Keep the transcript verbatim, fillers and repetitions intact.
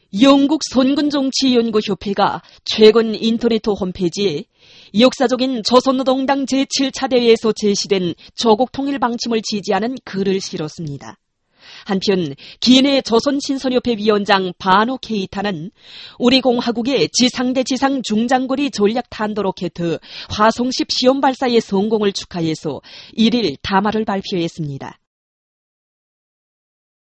영국 선군정치연구협회가 최근 인터넷 홈페이지에 역사적인 조선노동당 제칠 차 대회에서 제시된 조국통일 방침을 지지하는 글을 실었습니다. 한편 기내 조선신선협회 위원장 바노 케이타는 우리 공화국의 지상대 지상 중장거리 전략 탄도로켓 화성십 시험 발사의 성공을 축하해서 일 일 담화를 발표했습니다.